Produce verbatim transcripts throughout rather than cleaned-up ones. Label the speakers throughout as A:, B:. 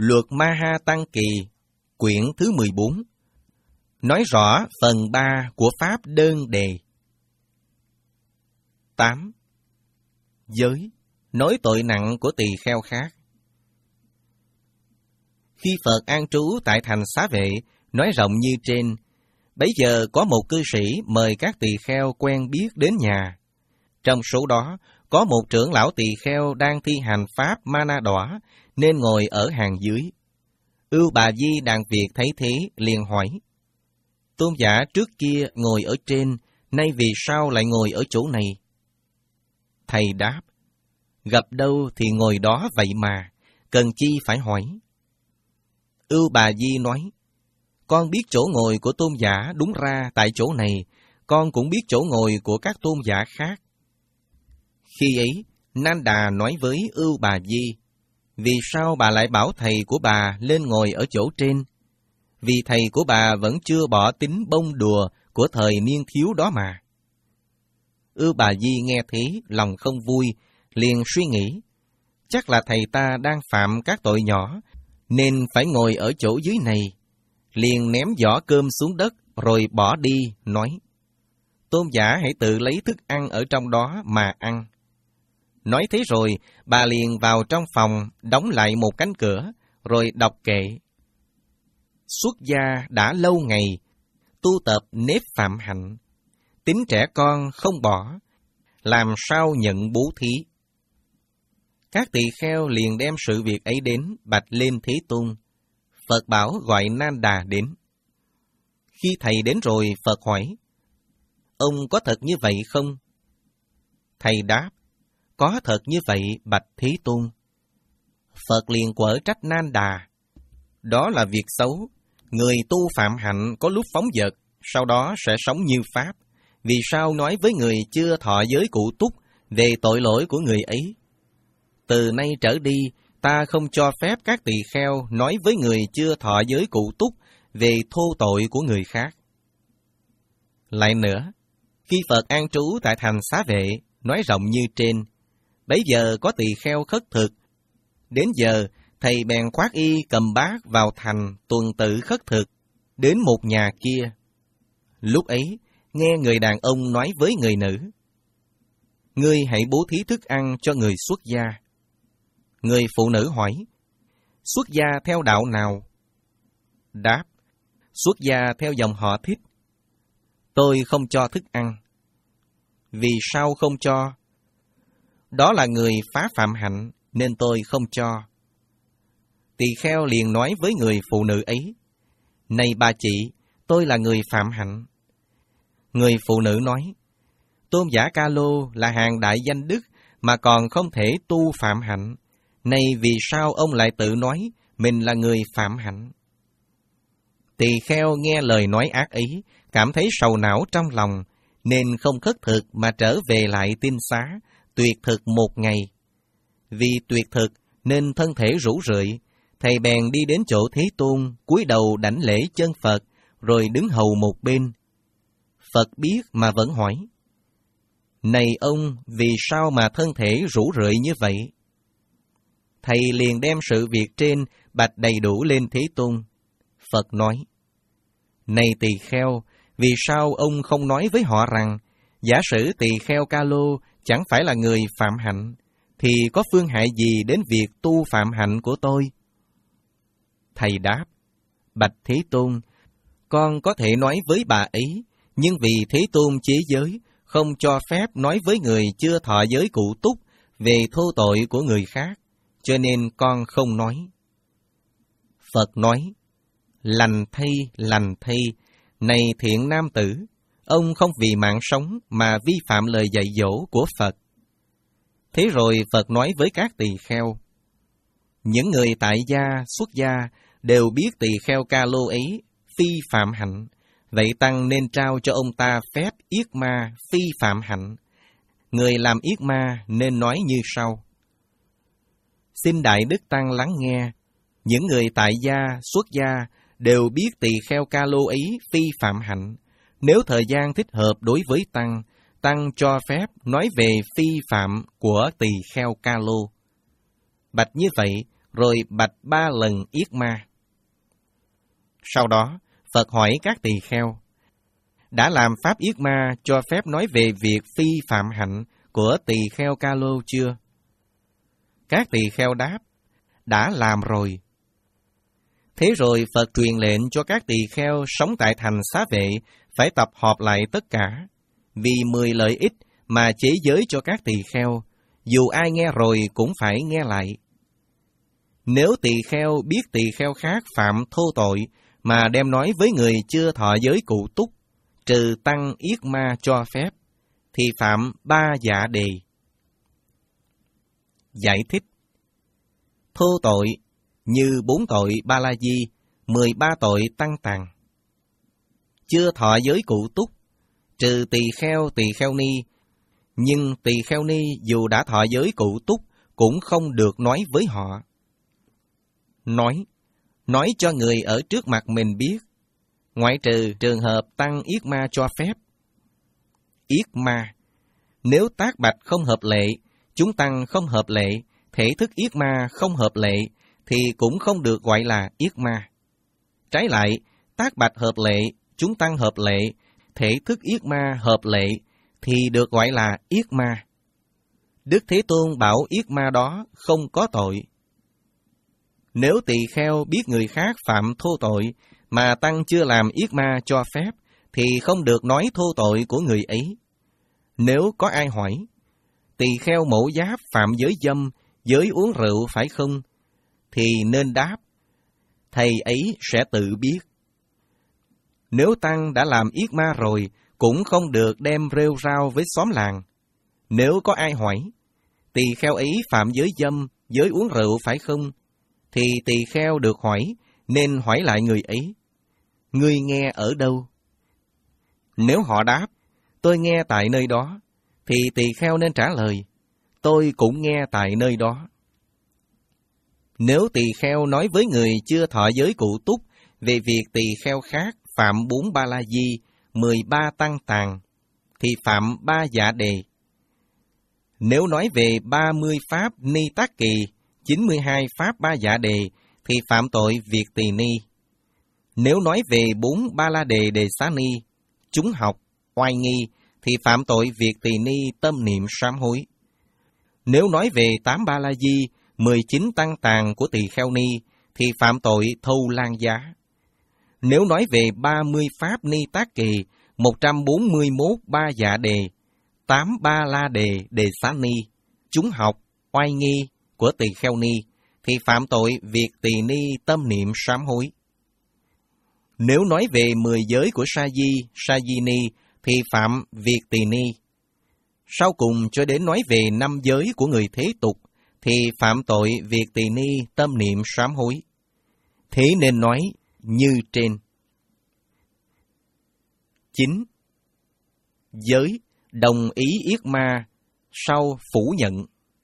A: Luật Maha Tăng Kỳ, quyển thứ mười bốn, nói rõ phần ba của Pháp Đơn Đề. tám. Giới, nói tội nặng của tỳ kheo khác. Khi Phật an trú tại thành Xá Vệ, nói rộng như trên, bấy giờ có một cư sĩ mời các tỳ kheo quen biết đến nhà. Trong số đó, có một trưởng lão tỳ kheo đang thi hành pháp mana đỏ, nên ngồi ở hàng dưới. Ưu Bà Di đàn việc thấy thế, liền hỏi: Tôn giả trước kia ngồi ở trên, nay vì sao lại ngồi ở chỗ này? Thầy đáp: Gặp đâu thì ngồi đó vậy mà, cần chi phải hỏi. Ưu Bà Di nói: Con biết chỗ ngồi của tôn giả đúng ra tại chỗ này, con cũng biết chỗ ngồi của các tôn giả khác. Khi ấy, Nanda nói với Ưu Bà Di: Vì sao bà lại bảo thầy của bà lên ngồi ở chỗ trên? Vì thầy của bà vẫn chưa bỏ tính bông đùa của thời niên thiếu đó mà. Ưu Bà Di nghe thế, lòng không vui, liền suy nghĩ: Chắc là thầy ta đang phạm các tội nhỏ, nên phải ngồi ở chỗ dưới này. Liền ném giỏ cơm xuống đất, rồi bỏ đi, nói: Tôn giả hãy tự lấy thức ăn ở trong đó mà ăn. Nói thế rồi, bà liền vào trong phòng, đóng lại một cánh cửa, rồi đọc kệ: Xuất gia đã lâu ngày, tu tập nếp phạm hạnh, tính trẻ con không bỏ, làm sao nhận bố thí. Các tỳ kheo liền đem sự việc ấy đến bạch lên Thế Tôn. Phật bảo gọi Nanda đến. Khi thầy đến rồi, Phật hỏi: Ông có thật như vậy không? Thầy đáp: Có thật như vậy, bạch Thế Tôn. Phật liền quở trách Nanda: Đó là việc xấu. Người tu phạm hạnh có lúc phóng dật, sau đó sẽ sống như Pháp. Vì sao nói với người chưa thọ giới cụ túc về tội lỗi của người ấy? Từ nay trở đi, ta không cho phép các tỳ kheo nói với người chưa thọ giới cụ túc về thô tội của người khác. Lại nữa, khi Phật an trú tại thành Xá Vệ, nói rộng như trên, bấy giờ có tỳ kheo khất thực. Đến giờ, thầy bèn khoác y cầm bát vào thành tuần tự khất thực, đến một nhà kia. Lúc ấy, nghe người đàn ông nói với người nữ: Ngươi hãy bố thí thức ăn cho người xuất gia. Người phụ nữ hỏi: Xuất gia theo đạo nào? Đáp: Xuất gia theo dòng họ Thích. Tôi không cho thức ăn. Vì sao không cho? Đó là người phá phạm hạnh, nên tôi không cho. Tỳ kheo liền nói với người phụ nữ ấy: Này bà chị, tôi là người phạm hạnh. Người phụ nữ nói: Tôn giả Ca Lô là hàng đại danh đức mà còn không thể tu phạm hạnh. Này vì sao ông lại tự nói mình là người phạm hạnh? Tỳ kheo nghe lời nói ác ấy, cảm thấy sầu não trong lòng, nên không khất thực mà trở về lại tinh xá, tuyệt thực một ngày. Vì tuyệt thực nên thân thể rũ rượi, thầy bèn đi đến chỗ Thế Tôn, cúi đầu đảnh lễ chân Phật, rồi đứng hầu một bên. Phật biết mà vẫn hỏi: Này ông, vì sao mà thân thể rũ rượi như vậy? Thầy liền đem sự việc trên bạch đầy đủ lên Thế Tôn. Phật nói: Này tỳ kheo, vì sao ông không nói với họ rằng, giả sử tỳ kheo Ca Lô chẳng phải là người phạm hạnh, thì có phương hại gì đến việc tu phạm hạnh của tôi? Thầy đáp: Bạch Thế Tôn, con có thể nói với bà ấy, nhưng vì Thế Tôn chế giới, không cho phép nói với người chưa thọ giới cụ túc về thô tội của người khác, cho nên con không nói. Phật nói: Lành thay, lành thay, này thiện nam tử, ông không vì mạng sống mà vi phạm lời dạy dỗ của Phật. Thế rồi Phật nói với các tỳ kheo: Những người tại gia, xuất gia đều biết tỳ kheo Ca Lô ấy phi phạm hạnh, vậy Tăng nên trao cho ông ta phép yết ma phi phạm hạnh. Người làm yết ma nên nói như sau: Xin Đại Đức Tăng lắng nghe, những người tại gia, xuất gia đều biết tỳ kheo Ca Lô ấy phi phạm hạnh. Nếu thời gian thích hợp đối với Tăng, Tăng cho phép nói về phi phạm của tỳ kheo Ca Lô. Bạch như vậy, rồi bạch ba lần yết ma. Sau đó, Phật hỏi các tỳ kheo, đã làm pháp yết ma cho phép nói về việc phi phạm hạnh của tỳ kheo Ca Lô chưa? Các tỳ kheo đáp, đã làm rồi. Thế rồi Phật truyền lệnh cho các tỳ kheo sống tại thành Xá Vệ phải tập họp lại tất cả, vì mười lợi ích mà chế giới cho các tỳ kheo, dù ai nghe rồi cũng phải nghe lại. Nếu tỳ kheo biết tỳ kheo khác phạm thô tội mà đem nói với người chưa thọ giới cụ túc, trừ tăng yết ma cho phép, thì phạm ba dạ đề. Giải thích: thô tội như bốn tội ba la di, mười ba tội tăng tàng. Chưa thọ giới cụ túc, trừ tỳ kheo tỳ kheo ni, nhưng tỳ kheo ni dù đã thọ giới cụ túc cũng không được nói với họ. Nói, nói cho người ở trước mặt mình biết, ngoại trừ trường hợp tăng yết ma cho phép. Yết ma, nếu tác bạch không hợp lệ, chúng tăng không hợp lệ, thể thức yết ma không hợp lệ, thì cũng không được gọi là yết ma. Trái lại, tác bạch hợp lệ, chúng tăng hợp lệ, thể thức yết ma hợp lệ, thì được gọi là yết ma. Đức Thế Tôn bảo yết ma đó không có tội. Nếu tỳ kheo biết người khác phạm thô tội, mà tăng chưa làm yết ma cho phép, thì không được nói thô tội của người ấy. Nếu có ai hỏi, tỳ kheo Mẫu Giáp phạm giới dâm, giới uống rượu phải không? Thì nên đáp, thầy ấy sẽ tự biết. Nếu tăng đã làm yết ma rồi, cũng không được đem rêu rao với xóm làng. Nếu có ai hỏi, tỳ kheo ấy phạm giới dâm, giới uống rượu phải không? Thì tỳ kheo được hỏi, nên hỏi lại người ấy, ngươi nghe ở đâu? Nếu họ đáp, tôi nghe tại nơi đó, thì tỳ kheo nên trả lời, tôi cũng nghe tại nơi đó. Nếu tỳ kheo nói với người chưa thọ giới cụ túc về việc tỳ kheo khác phạm bốn ba la di, mười ba tăng tàng, thì phạm ba dạ đề. Nếu nói về ba mươi pháp ni tắc kỳ, chín mươi hai pháp ba dạ đề, thì phạm tội việc tỳ ni. Nếu nói về bốn ba la đề đề xá ni, chúng học, oai nghi, thì phạm tội việc tỳ ni tâm niệm sám hối. Nếu nói về tám ba la di, mười chín tăng tàng của tỳ kheo ni, thì phạm tội thâu lan giá. Nếu nói về ba mươi pháp ni tác kỳ, một trăm bốn mươi mốt ba dạ đề, tám ba la đề đề xá ni, chúng học, oai nghi của tỳ kheo ni, thì phạm tội việc tỳ ni tâm niệm sám hối. Nếu nói về mười giới của sa di, sa di ni, thì phạm việc tỳ ni. Sau cùng cho đến nói về năm giới của người thế tục, thì phạm tội việc tỳ ni tâm niệm sám hối. Thế nên nói như trên. Chín. Giới đồng ý yết ma, sau phủ nhận.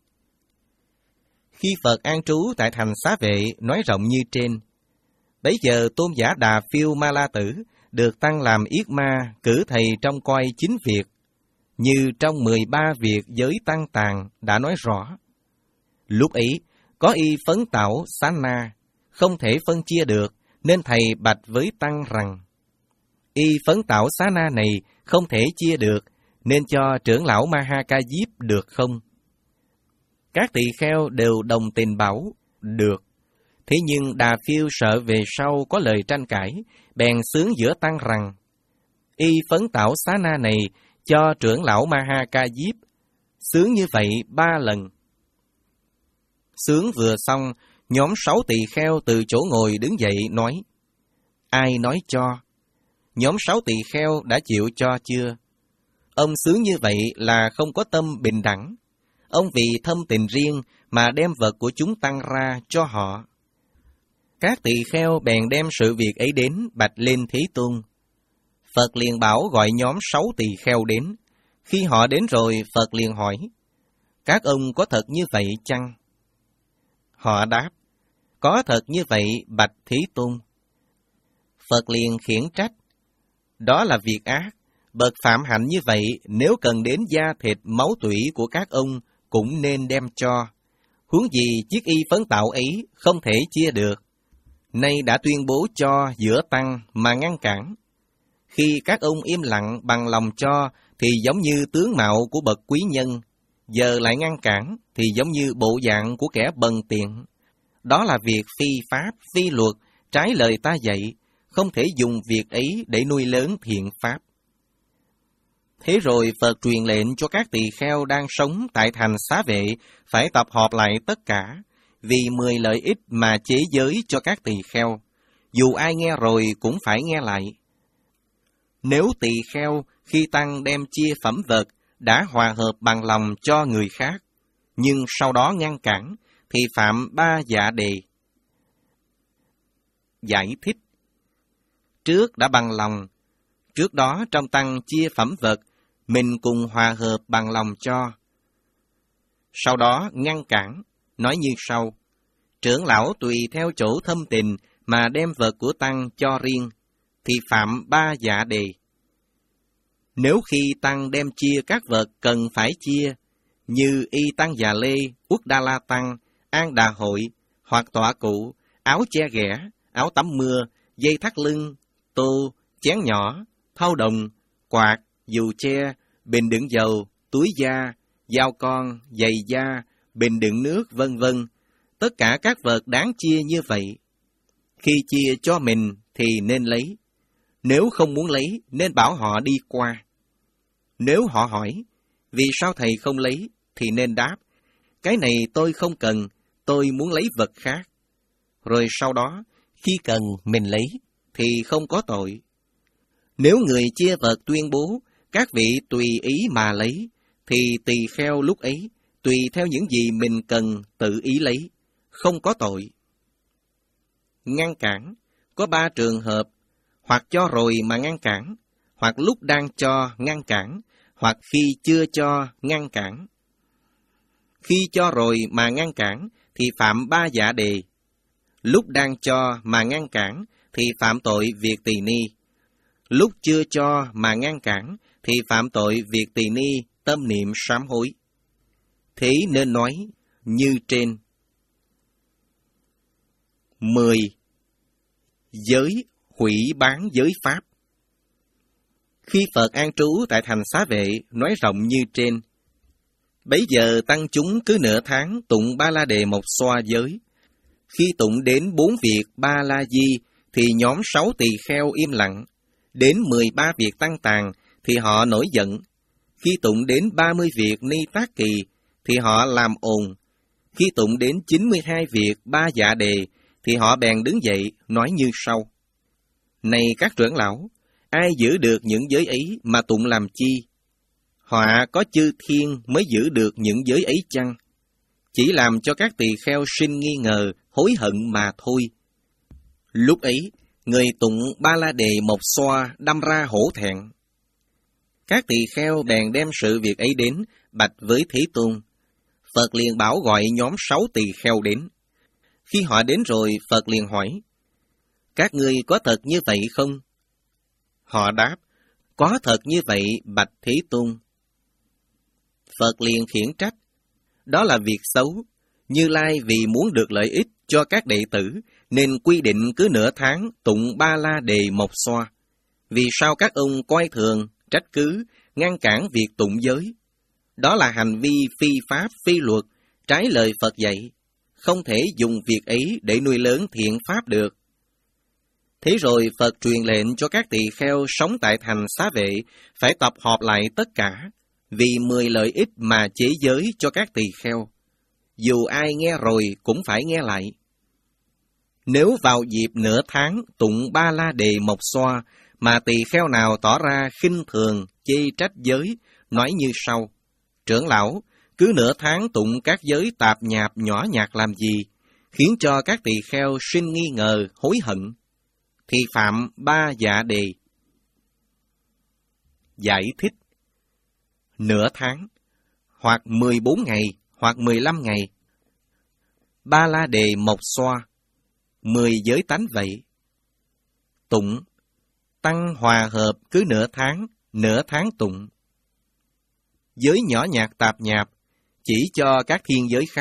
A: Khi Phật an trú tại thành Xá Vệ nói rộng như trên, bấy giờ Tôn giả Đà Phiêu Ma La Tử được tăng làm yết ma, cử thầy trong coi chín việc, như trong mười ba việc giới tăng tàng đã nói rõ. Lúc ấy, có y phấn tảo xá na, không thể phân chia được, nên thầy bạch với tăng rằng, y phấn tảo xá na này không thể chia được, nên cho trưởng lão Ma Ha Ca Diếp được không? Các tỳ kheo đều đồng tình bảo, được. Thế nhưng Đà Phiêu sợ về sau có lời tranh cãi, bèn xướng giữa tăng rằng, y phấn tảo xá na này cho trưởng lão Ma Ha Ca Diếp, xướng như vậy ba lần. Xướng vừa xong, nhóm sáu tỳ kheo từ chỗ ngồi đứng dậy nói, ai nói cho? Nhóm sáu tỳ kheo đã chịu cho chưa? Ông xướng như vậy là không có tâm bình đẳng. Ông vì thâm tình riêng mà đem vật của chúng tăng ra cho họ. Các tỳ kheo bèn đem sự việc ấy đến bạch lên Thế Tôn. Phật liền bảo gọi nhóm sáu tỳ kheo đến. Khi họ đến rồi, Phật liền hỏi, các ông có thật như vậy chăng? Họ đáp, có thật như vậy bạch Thế Tôn. Phật liền khiển trách, đó là việc ác, bậc phạm hạnh như vậy nếu cần đến da thịt máu tủy của các ông cũng nên đem cho, Huống gì chiếc y phấn tạo ấy không thể chia được, nay đã tuyên bố cho giữa tăng mà ngăn cản. Khi các ông im lặng bằng lòng cho thì giống như tướng mạo của bậc quý nhân, giờ lại ngăn cản thì giống như bộ dạng của kẻ bần tiện. Đó là việc phi pháp, phi luật, trái lời ta dạy, không thể dùng việc ấy để nuôi lớn thiện pháp. Thế rồi Phật truyền lệnh cho các tỳ kheo đang sống tại thành Xá Vệ phải tập họp lại tất cả, vì mười lợi ích mà chế giới cho các tỳ kheo. Dù ai nghe rồi cũng phải nghe lại. Nếu tỳ kheo khi tăng đem chia phẩm vật đã hòa hợp bằng lòng cho người khác, nhưng sau đó ngăn cản, thì phạm ba dạ đề. Giải thích: trước đã bằng lòng, trước đó trong tăng chia phẩm vật, mình cùng hòa hợp bằng lòng cho. Sau đó ngăn cản, nói như sau: trưởng lão tùy theo chỗ thâm tình mà đem vật của tăng cho riêng, thì phạm ba dạ đề. Nếu khi tăng đem chia các vật cần phải chia, như y tăng Già Lê, Uất Đa La Tăng, An Đà Hội, hoặc tọa cụ, áo che ghẻ, áo tắm mưa, dây thắt lưng, tô, chén nhỏ, thau đồng, quạt, dù che, bình đựng dầu, túi da, dao con, giày da, bình đựng nước, vân vân. Tất cả các vật đáng chia như vậy. Khi chia cho mình thì nên lấy. Nếu không muốn lấy, nên bảo họ đi qua. Nếu họ hỏi, vì sao thầy không lấy, thì nên đáp: cái này tôi không cần, tôi muốn lấy vật khác. Rồi sau đó, khi cần mình lấy, thì không có tội. Nếu người chia vật tuyên bố, các vị tùy ý mà lấy, thì tỳ kheo lúc ấy, tùy theo những gì mình cần tự ý lấy, không có tội. Ngăn cản, có ba trường hợp: hoặc cho rồi mà ngăn cản, hoặc lúc đang cho ngăn cản, hoặc khi chưa cho ngăn cản. Khi cho rồi mà ngăn cản thì phạm ba dạ đề. Lúc đang cho mà ngăn cản thì phạm tội việc tỳ ni. Lúc chưa cho mà ngăn cản thì phạm tội việc tỳ ni tâm niệm sám hối. Thế nên nói như trên. mười. Giới hủy bán giới pháp. Khi Phật an trú tại thành Xá Vệ, nói rộng như trên. Bấy giờ tăng chúng cứ nửa tháng tụng Ba La Đề một xoa giới. Khi tụng đến bốn việc Ba La Di, thì nhóm sáu tỳ kheo im lặng. Đến mười ba việc tăng tàn, thì họ nổi giận. Khi tụng đến ba mươi việc Ni Tác Kỳ, thì họ làm ồn. Khi tụng đến chín mươi hai việc Ba Dạ Đề, thì họ bèn đứng dậy, nói như sau: này các trưởng lão, ai giữ được những giới ấy mà tụng làm chi? Họa có chư thiên mới giữ được những giới ấy chăng? Chỉ làm cho các tỳ kheo sinh nghi ngờ, hối hận mà thôi. Lúc ấy, người tụng Ba La Đề một xoa đâm ra hổ thẹn. Các tỳ kheo bèn đem sự việc ấy đến, bạch với Thế Tôn. Phật liền bảo gọi nhóm sáu tỳ kheo đến. Khi họ đến rồi, Phật liền hỏi: các ngươi có thật như vậy không? Họ đáp: có thật như vậy, bạch Thế Tôn. Phật liền khiển trách: đó là việc xấu. Như Lai vì muốn được lợi ích cho các đệ tử, nên quy định cứ nửa tháng tụng Ba La Đề một xoa. Vì sao các ông coi thường, trách cứ, ngăn cản việc tụng giới? Đó là hành vi phi pháp, phi luật, trái lời Phật dạy. Không thể dùng việc ấy để nuôi lớn thiện pháp được. Thế rồi Phật truyền lệnh cho các tỳ kheo sống tại thành Xá Vệ phải tập họp lại tất cả, vì mười lợi ích mà chế giới cho các tỳ kheo. Dù ai nghe rồi cũng phải nghe lại. Nếu vào dịp nửa tháng tụng Ba La Đề một xoa mà tỳ kheo nào tỏ ra khinh thường, chê trách giới, nói như sau: trưởng lão, cứ nửa tháng tụng các giới tạp nhạp nhỏ nhặt làm gì, khiến cho các tỳ kheo sinh nghi ngờ, hối hận, thì phạm ba dạ đề. Giải thích: nửa tháng, hoặc mười bốn ngày, hoặc mười lăm ngày. Ba La Đề một xoa, mười giới tánh vậy. Tụng, tăng hòa hợp cứ nửa tháng, nửa tháng tụng. Giới nhỏ nhặt tạp nhạp, chỉ cho các thiên giới khác,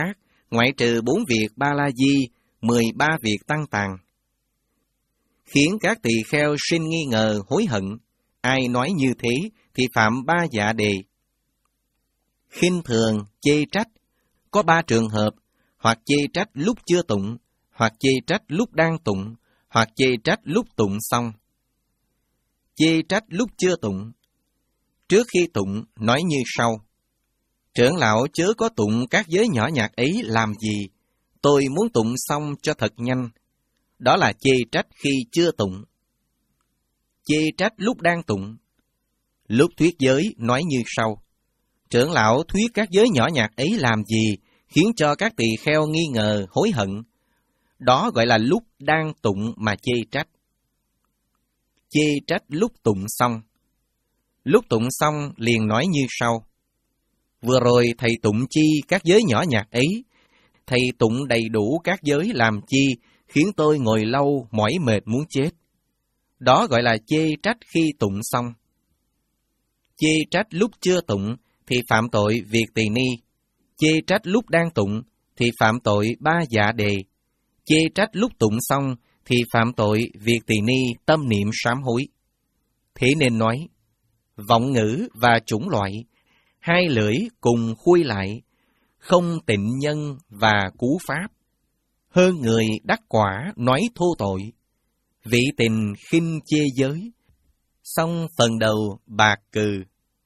A: ngoại trừ bốn việc ba la di, mười ba việc tăng tàn. Khiến các tỳ kheo sinh nghi ngờ, hối hận. Ai nói như thế thì phạm ba dạ đề. Khinh thường, chê trách. Có ba trường hợp, hoặc chê trách lúc chưa tụng, hoặc chê trách lúc đang tụng, hoặc chê trách lúc tụng xong. Chê trách lúc chưa tụng. Trước khi tụng, nói như sau: Trưởng lão chớ có tụng các giới nhỏ nhặt ấy làm gì? Tôi muốn tụng xong cho thật nhanh. Đó là chê trách khi chưa tụng. Chê trách lúc đang tụng. Lúc thuyết giới, nói như sau: Trưởng lão thuyết các giới nhỏ nhặt ấy làm gì, khiến cho các tỳ kheo nghi ngờ, hối hận. Đó gọi là lúc đang tụng mà chê trách. Chê trách lúc tụng xong. Lúc tụng xong liền nói như sau: Vừa rồi thầy tụng chi các giới nhỏ nhặt ấy, thầy tụng đầy đủ các giới làm chi, khiến tôi ngồi lâu mỏi mệt muốn chết. Đó gọi là chê trách khi tụng xong. Chê trách lúc chưa tụng thì phạm tội việc tỳ ni. Chê trách lúc đang tụng thì phạm tội ba dạ đề. Chê trách lúc tụng xong thì phạm tội việc tỳ ni tâm niệm sám hối. Thế nên nói, vọng ngữ và chủng loại, hai lưỡi cùng khui lại, không tịnh nhân và cú pháp. Hơn người đắc quả nói thô tội, vị tình khinh chê giới, xong phần đầu bạc cừ.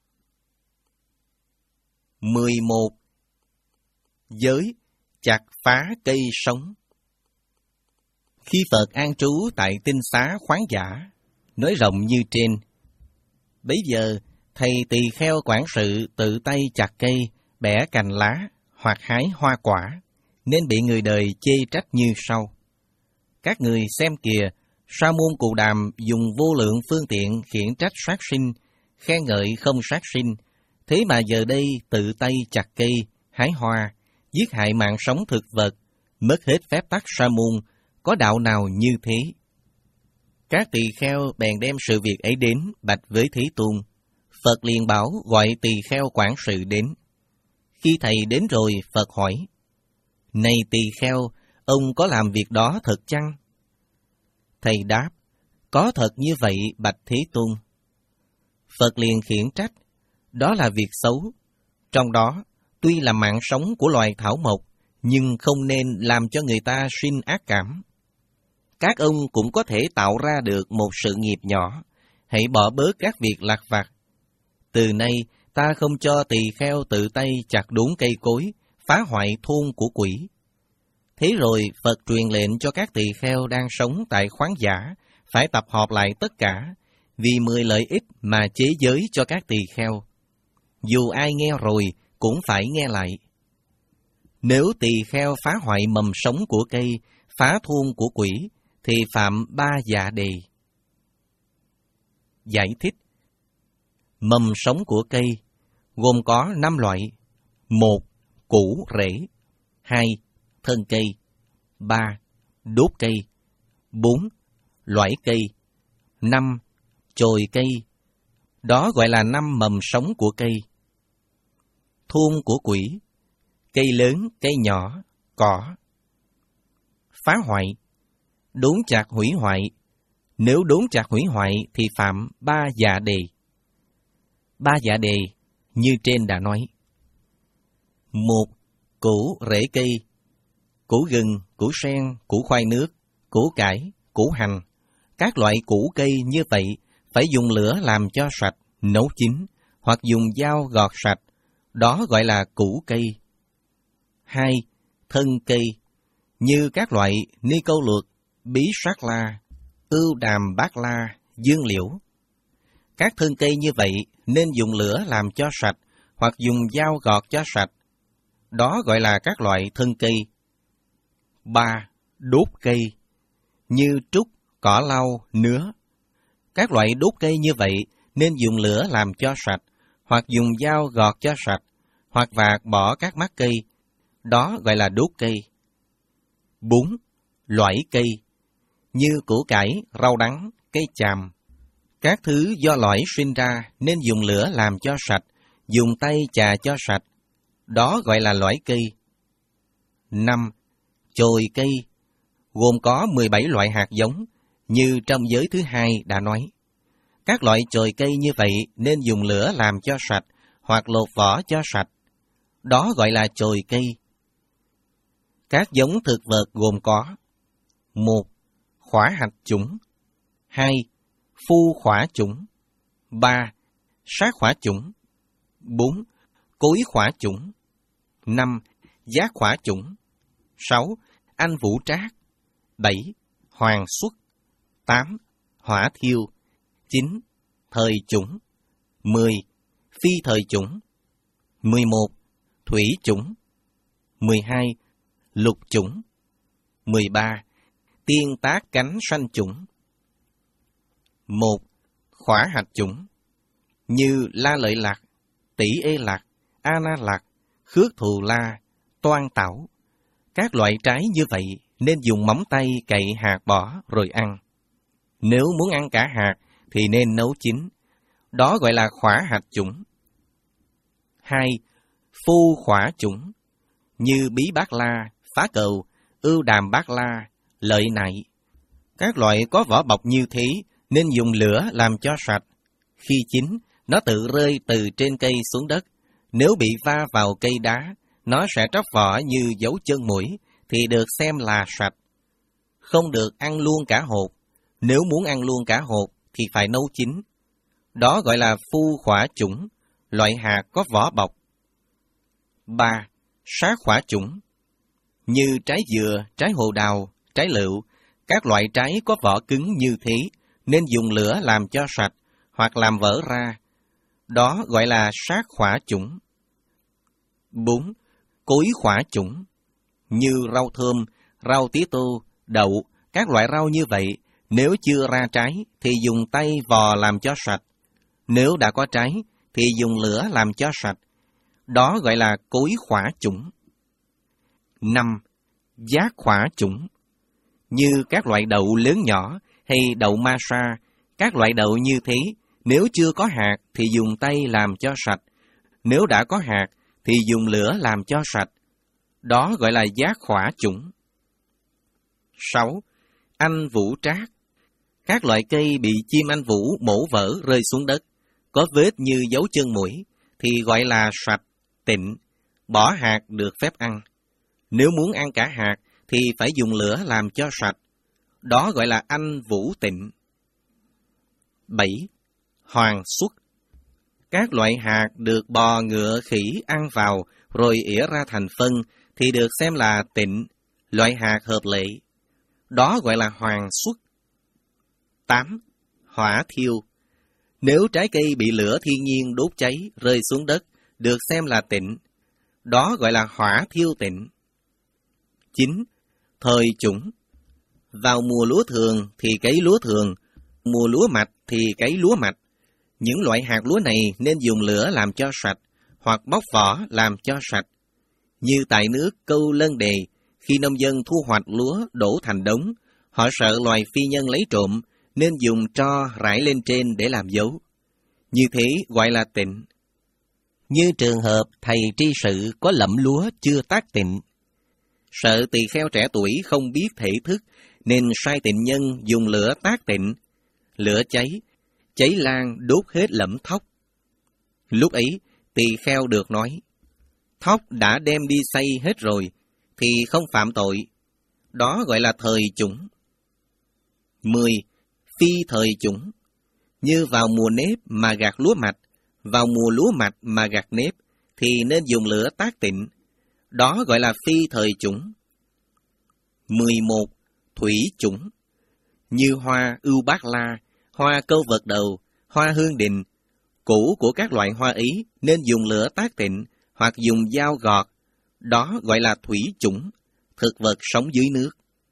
A: mười một. Giới chặt phá cây sống. Khi Phật an trú tại tinh xá khoáng giả, nói rộng như trên, bấy giờ thầy tỳ kheo quản sự tự tay chặt cây, bẻ cành lá hoặc hái hoa quả, nên bị người đời chê trách như sau: Các người xem kìa, Sa môn Cù Đàm dùng vô lượng phương tiện khiển trách sát sinh, khen ngợi không sát sinh, thế mà giờ đây tự tay chặt cây, hái hoa, giết hại mạng sống thực vật, mất hết phép tắc sa môn, có đạo nào như thế? Các tỳ kheo bèn đem sự việc ấy đến bạch với Thế Tôn. Phật liền bảo gọi tỳ kheo quản sự đến. Khi thầy đến rồi, Phật hỏi: Này tỳ kheo, ông có làm việc đó thật chăng? Thầy đáp: Có thật như vậy, bạch Thế Tôn. Phật liền khiển trách: Đó là việc xấu. Trong đó, tuy là mạng sống của loài thảo mộc, nhưng không nên làm cho người ta sinh ác cảm. Các ông cũng có thể tạo ra được một sự nghiệp nhỏ, hãy bỏ bớt các việc lặt vặt. Từ nay, ta không cho tỳ kheo tự tay chặt đốn cây cối, phá hoại thôn của quỷ. Thế rồi, Phật truyền lệnh cho các tỳ kheo đang sống tại khoáng giả, phải tập họp lại tất cả, vì mười lợi ích mà chế giới cho các tỳ kheo. Dù ai nghe rồi, cũng phải nghe lại. Nếu tỳ kheo phá hoại mầm sống của cây, phá thôn của quỷ, thì phạm ba dạ đề. Giải thích: Mầm sống của cây gồm có năm loại: một. Củ rễ. Hai. Thân cây. Ba. Đốt cây. Bốn. Loại cây. Năm. Chồi cây. Đó gọi là năm mầm sống của cây. Thôn của quỷ: cây lớn, cây nhỏ, cỏ. Phá hoại: đốn chặt hủy hoại. Nếu đốn chặt hủy hoại thì phạm ba dạ đề. Ba dạ đề như trên đã nói. Một. Củ rễ cây: củ gừng, củ sen, củ khoai nước, củ cải, củ hành. Các loại củ cây như vậy phải dùng lửa làm cho sạch, nấu chín, hoặc dùng dao gọt sạch. Đó gọi là củ cây. Hai. Thân cây: như các loại ni câu luộc, bí sát la, ưu đàm bát la, dương liễu. Các thân cây như vậy nên dùng lửa làm cho sạch, hoặc dùng dao gọt cho sạch. Đó gọi là các loại thân cây. Ba. Đốt cây: như trúc, cỏ lau, nứa. Các loại đốt cây như vậy nên dùng lửa làm cho sạch, hoặc dùng dao gọt cho sạch, hoặc vạc bỏ các mắc cây. Đó gọi là đốt cây. Bốn. Loại cây: như củ cải, rau đắng, cây chàm. Các thứ do lõi sinh ra nên dùng lửa làm cho sạch, dùng tay chà cho sạch. Đó gọi là lõi cây. năm. Chồi cây, gồm có mười bảy loại hạt giống, như trong giới thứ hai đã nói. Các loại chồi cây như vậy nên dùng lửa làm cho sạch, hoặc lột vỏ cho sạch. Đó gọi là chồi cây. Các giống thực vật gồm có: một. Khỏa hạch chủng. hai. Phu khỏa chủng. ba. Sát khỏa chủng. bốn. Cối khỏa chủng. năm. Giác khỏa chủng. sáu. Anh vũ trác. bảy. Hoàng xuất. tám. Hỏa thiêu. chín. Thời chủng. mười. Phi thời chủng. mười một. Thủy chủng. mười hai. Lục chủng. mười ba. Tiên tác cánh sanh chủng. một. Khỏa hạch chủng, như la lợi lạc, tỷ ê lạc, a na lạc, khước thù la, toan tảo. Các loại trái như vậy nên dùng móng tay cậy hạt bỏ rồi ăn. Nếu muốn ăn cả hạt thì nên nấu chín. Đó gọi là khỏa hạch chủng. hai. Phu khỏa chủng, như bí bát la, phá cầu, ưu đàm bát la, lợi nại. Các loại có vỏ bọc như thế nên dùng lửa làm cho sạch. Khi chín, nó tự rơi từ trên cây xuống đất. Nếu bị va vào cây đá, nó sẽ tróc vỏ như dấu chân muỗi, thì được xem là sạch. Không được ăn luôn cả hột. Nếu muốn ăn luôn cả hột thì phải nấu chín. Đó gọi là phu khỏa chủng, loại hạt có vỏ bọc. ba. Sát khỏa chủng, như trái dừa, trái hồ đào, trái lựu, các loại trái có vỏ cứng như thế, nên dùng lửa làm cho sạch, hoặc làm vỡ ra. Đó gọi là sát khỏa chủng. bốn. Cối khỏa chủng, như rau thơm, rau tía tô, đậu, các loại rau như vậy, nếu chưa ra trái thì dùng tay vò làm cho sạch. Nếu đã có trái thì dùng lửa làm cho sạch. Đó gọi là cối khỏa chủng. năm. Giác khỏa chủng, như các loại đậu lớn nhỏ hay đậu ma sa, các loại đậu như thế, nếu chưa có hạt thì dùng tay làm cho sạch. Nếu đã có hạt thì dùng lửa làm cho sạch. Đó gọi là giác khỏa chủng. sáu. Anh vũ trác, các loại cây bị chim anh vũ mổ vỡ rơi xuống đất, có vết như dấu chân muỗi, thì gọi là sạch, tịnh, bỏ hạt được phép ăn. Nếu muốn ăn cả hạt thì phải dùng lửa làm cho sạch. Đó gọi là anh vũ tịnh. bảy. Hoàng xuất, các loại hạt được bò ngựa khỉ ăn vào rồi ỉa ra thành phân thì được xem là tịnh, loại hạt hợp lệ. Đó gọi là hoàng xuất. tám. Hỏa thiêu, nếu trái cây bị lửa thiên nhiên đốt cháy rơi xuống đất, được xem là tịnh. Đó gọi là hỏa thiêu tịnh. chín. Thời chủng, vào mùa lúa thường thì cấy lúa thường, mùa lúa mạch thì cấy lúa mạch. Những loại hạt lúa này nên dùng lửa làm cho sạch, hoặc bóc vỏ làm cho sạch. Như tại nước Câu Lân Đề, khi nông dân thu hoạch lúa đổ thành đống, họ sợ loài phi nhân lấy trộm, nên dùng tro rải lên trên để làm dấu. Như thế gọi là tịnh. Như trường hợp thầy tri sự có lẫm lúa chưa tác tịnh. Sợ tỳ kheo trẻ tuổi không biết thể thức, nên sai tịnh nhân dùng lửa tác tịnh. Lửa cháy, cháy lan đốt hết lẫm thóc. Lúc ấy, tỳ kheo được nói, thóc đã đem đi xay hết rồi, thì không phạm tội. Đó gọi là thời chủng. mười. Phi thời chủng, như vào mùa nếp mà gặt lúa mạch, vào mùa lúa mạch mà gặt nếp, thì nên dùng lửa tác tịnh. Đó gọi là phi thời chủng. mười một. Thủy chủng, như hoa ưu bát la, hoa câu vật đầu, hoa hương đình, củ của các loại hoa ý nên dùng lửa tác tịnh, hoặc dùng dao gọt. Đó gọi là thủy chủng, thực vật sống dưới nước.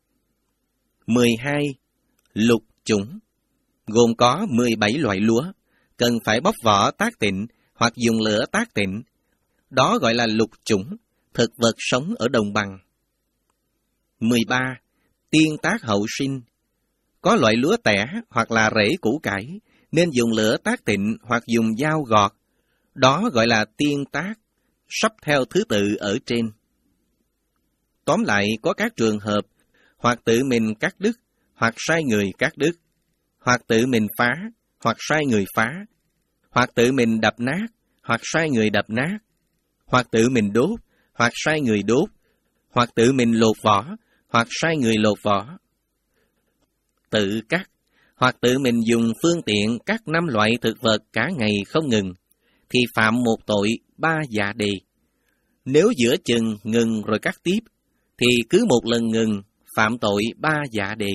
A: mười hai. Lục chủng, gồm có mười bảy loại lúa, cần phải bóc vỏ tác tịnh, hoặc dùng lửa tác tịnh. Đó gọi là lục chủng, thực vật sống ở đồng bằng. mười ba. Tiên tác hậu sinh, có loại lúa tẻ hoặc là rễ củ cải, nên dùng lửa tác tịnh hoặc dùng dao gọt. Đó gọi là tiên tác, sắp theo thứ tự ở trên. tóm lại có các trường hợp, hoặc tự mình cắt đứt, hoặc sai người cắt đứt, hoặc tự mình phá, hoặc sai người phá, hoặc tự mình đập nát, hoặc sai người đập nát, hoặc tự mình đốt, hoặc sai người đốt, hoặc tự mình lột vỏ, hoặc sai người lột vỏ. Tự cắt, hoặc tự mình dùng phương tiện cắt năm loại thực vật cả ngày không ngừng, thì phạm một tội ba dạ đề. Nếu giữa chừng ngừng rồi cắt tiếp, thì cứ một lần ngừng phạm tội ba dạ đề.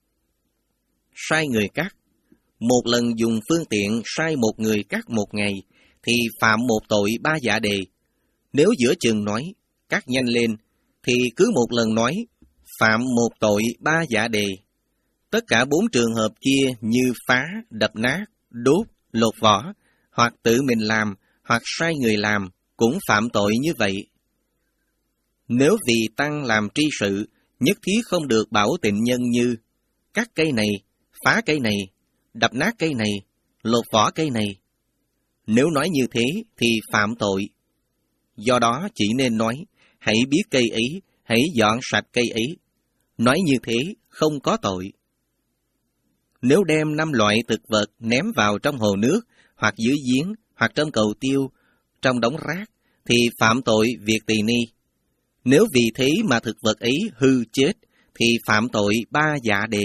A: Sai người cắt, một lần dùng phương tiện sai một người cắt một ngày, thì phạm một tội ba dạ đề. Nếu giữa chừng nói, cắt nhanh lên, thì cứ một lần nói, phạm một tội ba dạ đề. Tất cả bốn trường hợp kia như phá, đập nát, đốt, lột vỏ, hoặc tự mình làm, hoặc sai người làm, cũng phạm tội như vậy. Nếu vì tăng làm tri sự, nhất thiết không được bảo tịnh nhân như cắt cây này, phá cây này, đập nát cây này, lột vỏ cây này. Nếu nói như thế thì phạm tội. Do đó chỉ nên nói, hãy biết cây ấy, hãy dọn sạch cây ấy. Nói như thế không có tội. Nếu đem năm loại thực vật ném vào trong hồ nước, hoặc dưới giếng, hoặc trong cầu tiêu, trong đống rác, thì phạm tội việc tỳ ni. Nếu vì thế mà thực vật ấy hư chết, thì phạm tội ba dạ đề.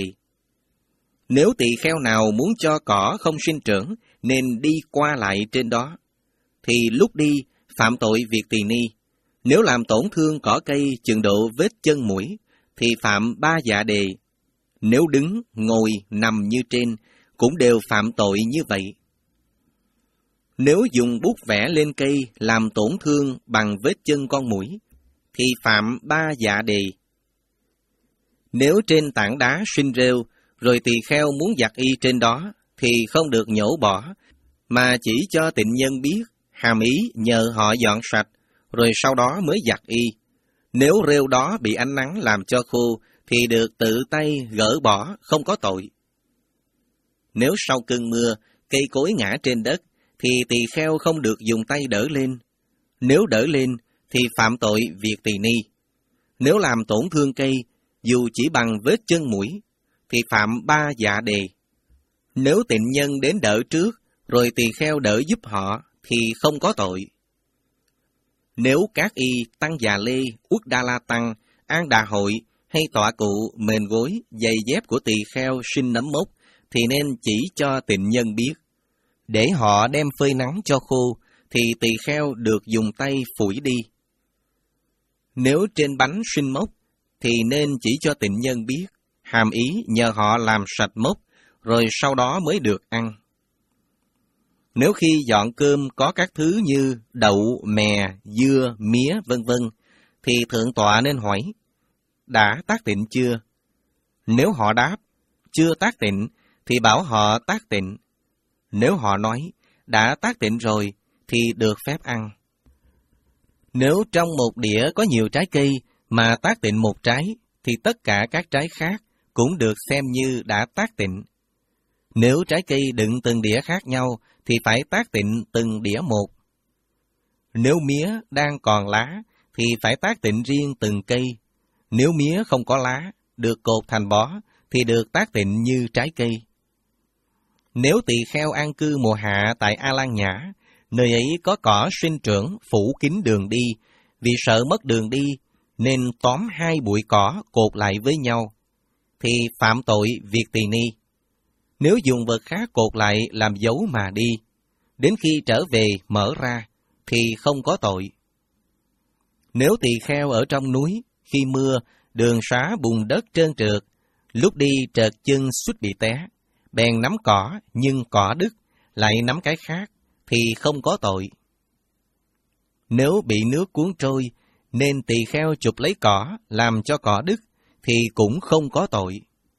A: Nếu tỳ kheo nào muốn cho cỏ không sinh trưởng, nên đi qua lại trên đó, thì lúc đi phạm tội việc tỳ ni. Nếu làm tổn thương cỏ cây chừng độ vết chân mũi, thì phạm ba dạ đề. Nếu đứng, ngồi, nằm như trên, cũng đều phạm tội như vậy. Nếu dùng bút vẽ lên cây làm tổn thương bằng vết chân con muỗi, thì phạm ba dạ đề. Nếu trên tảng đá sinh rêu, rồi tỳ kheo muốn giặt y trên đó, thì không được nhổ bỏ, mà chỉ cho tịnh nhân biết, hàm ý nhờ họ dọn sạch, rồi sau đó mới giặt y. Nếu rêu đó bị ánh nắng làm cho khô, thì được tự tay gỡ bỏ, không có tội. Nếu sau cơn mưa, cây cối ngã trên đất, thì tỳ kheo không được dùng tay đỡ lên. Nếu đỡ lên, thì phạm tội việc tỳ ni. Nếu làm tổn thương cây, dù chỉ bằng vết chân mũi, thì phạm ba dạ đề. Nếu tịnh nhân đến đỡ trước, rồi tỳ kheo đỡ giúp họ, thì không có tội. Nếu các y tăng già lê, uất đa la tăng, an đà hội, hay tọa cụ, mền gối, giày dép của tỳ kheo sinh nấm mốc, thì nên chỉ cho tịnh nhân biết. Để họ đem phơi nắng cho khô, thì tỳ kheo được dùng tay phủi đi. Nếu trên bánh sinh mốc, thì nên chỉ cho tịnh nhân biết, hàm ý nhờ họ làm sạch mốc, rồi sau đó mới được ăn. Nếu khi dọn cơm có các thứ như đậu, mè, dưa, mía, vân vân, thì thượng tọa nên hỏi, đã tác tịnh chưa? Nếu họ đáp, chưa tác tịnh, thì bảo họ tác tịnh. Nếu họ nói, đã tác tịnh rồi, thì được phép ăn. Nếu trong một đĩa có nhiều trái cây, mà tác tịnh một trái, thì tất cả các trái khác cũng được xem như đã tác tịnh. Nếu trái cây đựng từng đĩa khác nhau, thì phải tác tịnh từng đĩa một. Nếu mía đang còn lá, thì phải tác tịnh riêng từng cây. Nếu mía không có lá, được cột thành bó, thì được tác tịnh như trái cây. Nếu tỳ kheo an cư mùa hạ tại A Lan Nhã, nơi ấy có cỏ sinh trưởng phủ kín đường đi, vì sợ mất đường đi, nên tóm hai bụi cỏ cột lại với nhau, thì phạm tội việc tỳ ni. Nếu dùng vật khác cột lại làm dấu mà đi, đến khi trở về mở ra, thì không có tội. Nếu tỳ kheo ở trong núi, khi mưa, đường xá bùn đất trơn trượt, lúc đi trợt chân suýt bị té, bèn nắm cỏ nhưng cỏ đứt, lại nắm cái khác, thì không có tội. Nếu bị nước cuốn trôi, nên tỳ kheo chụp lấy cỏ, làm cho cỏ đứt, thì cũng không có tội.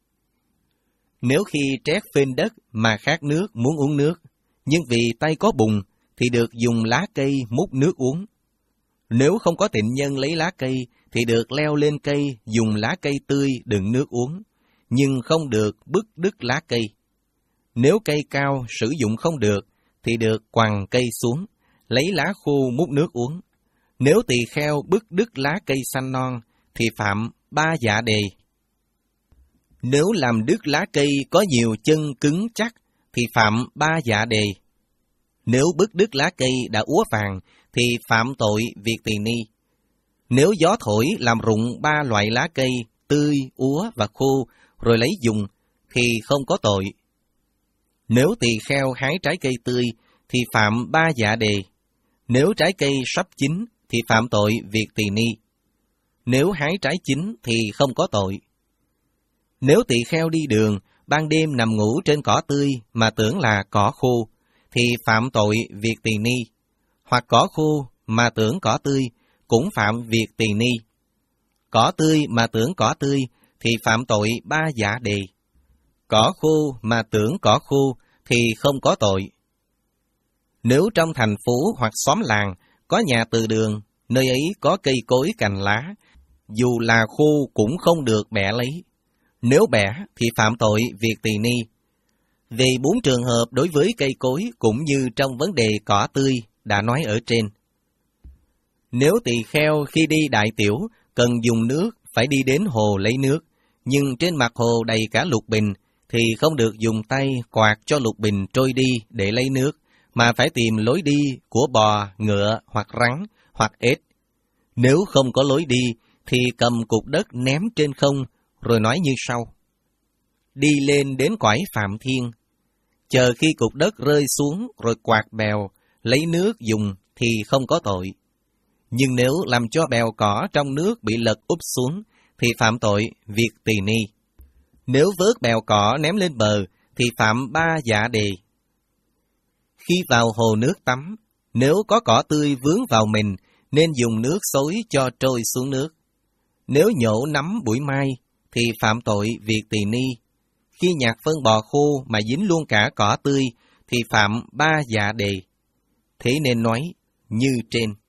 A: Nếu khi trét phên đất mà khát nước muốn uống nước, nhưng vì tay có bùn, thì được dùng lá cây múc nước uống. Nếu không có tịnh nhân lấy lá cây, thì được leo lên cây dùng lá cây tươi đựng nước uống, nhưng không được bứt đứt lá cây. Nếu cây cao sử dụng không được, thì được quằn cây xuống, lấy lá khô múc nước uống. Nếu tỳ kheo bứt đứt lá cây xanh non, thì phạm ba dạ đề. Nếu làm đứt lá cây có nhiều chân cứng chắc, thì phạm ba dạ đề. Nếu bứt đứt lá cây đã úa vàng, thì phạm tội việc tỳ ni. Nếu gió thổi làm rụng ba loại lá cây, tươi, úa và khô, rồi lấy dùng, thì không có tội. Nếu tỳ kheo hái trái cây tươi, thì phạm ba dạ đề. Nếu trái cây sắp chín, thì phạm tội việc tỳ ni. Nếu hái trái chín, thì không có tội. Nếu tỳ kheo đi đường, ban đêm nằm ngủ trên cỏ tươi mà tưởng là cỏ khô, thì phạm tội việc tỳ ni. Hoặc cỏ khô mà tưởng cỏ tươi, cũng phạm việc tỳ ni. Cỏ tươi mà tưởng cỏ tươi, thì phạm tội ba dạ đề. Cỏ khô mà tưởng cỏ khô, thì không có tội. Nếu trong thành phố hoặc xóm làng có nhà từ đường, nơi ấy có cây cối cành lá, dù là khô cũng không được bẻ lấy. Nếu bẻ thì phạm tội việc tỳ ni. Về bốn trường hợp đối với cây cối cũng như trong vấn đề cỏ tươi đã nói ở trên. Nếu tỳ kheo khi đi đại tiểu cần dùng nước phải đi đến hồ lấy nước, nhưng trên mặt hồ đầy cả lục bình, thì không được dùng tay quạt cho lục bình trôi đi để lấy nước, mà phải tìm lối đi của bò, ngựa hoặc rắn hoặc ếch. Nếu không có lối đi, thì cầm cục đất ném trên không, rồi nói như sau: đi lên đến cõi Phạm Thiên, chờ khi cục đất rơi xuống rồi quạt bèo, lấy nước dùng thì không có tội. Nhưng nếu làm cho bèo cỏ trong nước bị lật úp xuống, thì phạm tội việc tỳ ni. Nếu vớt bèo cỏ ném lên bờ, thì phạm ba dạ đề. Khi vào hồ nước tắm, nếu có cỏ tươi vướng vào mình, nên dùng nước xối cho trôi xuống nước. Nếu nhổ nắm bụi mai, thì phạm tội việc tỳ ni. Khi nhặt phân bò khô mà dính luôn cả cỏ tươi, thì phạm ba dạ đề. Thế nên nói như trên.